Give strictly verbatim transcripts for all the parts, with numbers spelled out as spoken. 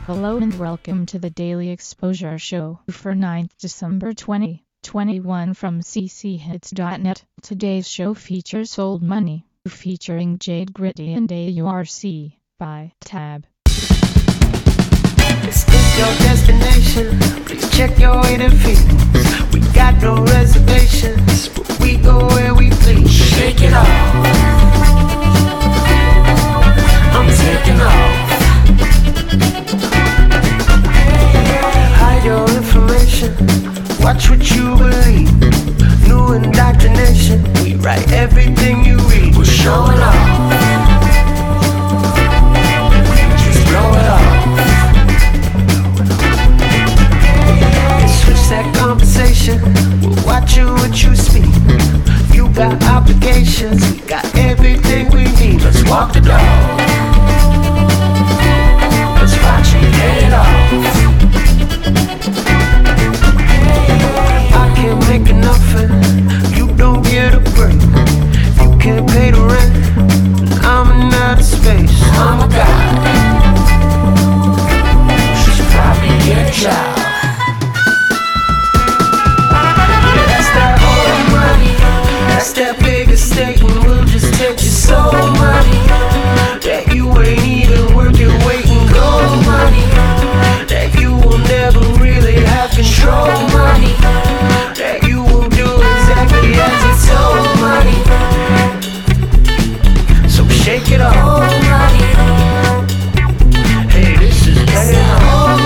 Hello and welcome to the Daily Exposure Show for ninth December twenty twenty-one from c c hits dot net. Today's show features Old Money, featuring Jade Gritty and A U R C, by Tab. This is your destination, please check your waiting fees. We got no reservations, but we go where we please. Shake it off, I'm taking off. Hide your information, watch what you believe. New indoctrination, we write everything you read. We're showing off, just blow it off. Switch that conversation, we're watching what you speak. You got obligations, we got everything we need. Let's walk the dog, let's watch you get it off. I can't make enough and you don't get a break. You can't pay the rent, and I'm in outer space. I'm a guy, you should probably get a job. That's that big estate, and we'll just take your soul money that you ain't even worth your weight in gold money, that you will never really have control money, that you will do exactly as it's told money. So shake it off. Hey, this is paying off.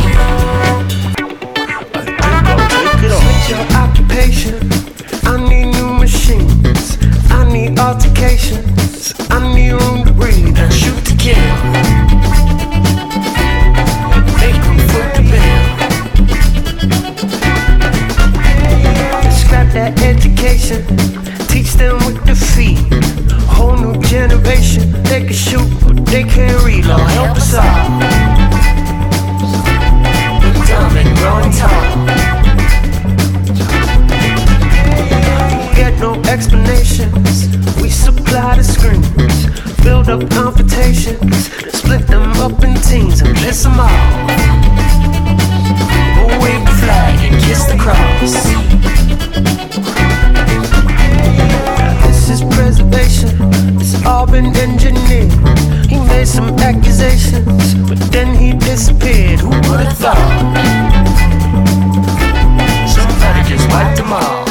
Take it off. Switch your occupation, I need new machines, I need altercations, I need room to breathe and shoot to kill. Make them foot the bill. Scrap that education, teach them with the feet. Whole new generation, they can shoot but they can't read. Lord help us all, we're dumb and growing tall. No explanations, we supply the screens, build up confrontations, split them up in teams and piss them off. We'll wave the flag and kiss the cross. This is preservation, it's all been engineered. He made some accusations, but then he disappeared. Who would've thought? Somebody just wiped them off.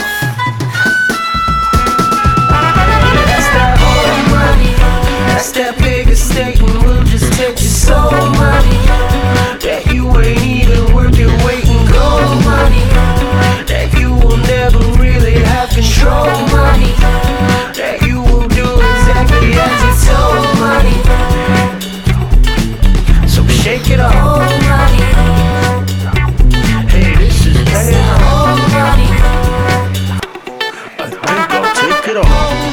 That's that big estate, and we'll just take your soul money, that you ain't even worth your weight in gold money, that you will never really have control money, that you will do exactly as it's told money. So shake it off. Hey, this is paying off. I think I'll take it off.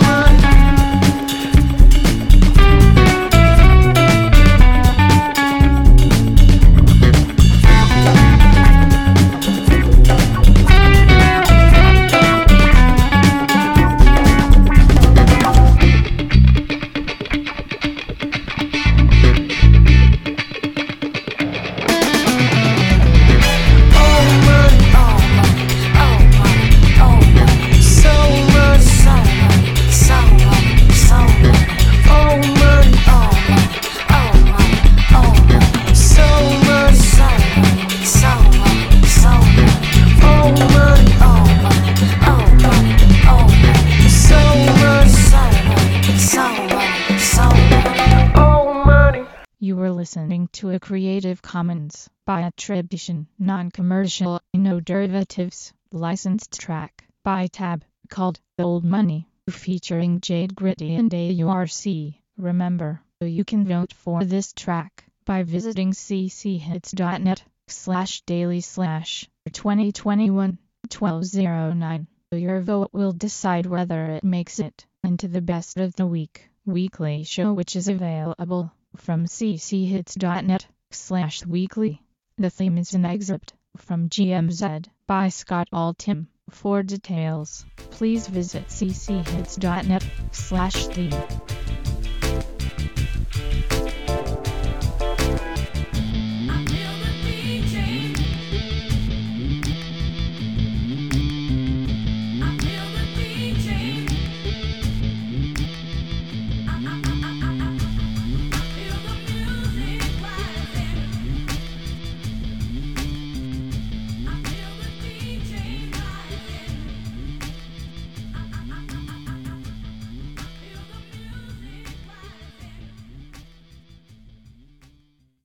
You were listening to a Creative Commons by attribution, non-commercial, no derivatives, licensed track by Tab, called Old Money, featuring Jade Gritty and A U R C. Remember, you can vote for this track by visiting c c hits dot net slash daily slash twenty twenty-one twelve oh nine. Your vote will decide whether it makes it into the best of the week weekly show, which is available from c c hits dot net slash weekly. The theme is an excerpt from G M Z by Scott Altham. For details, please visit c c hits dot net slash theme.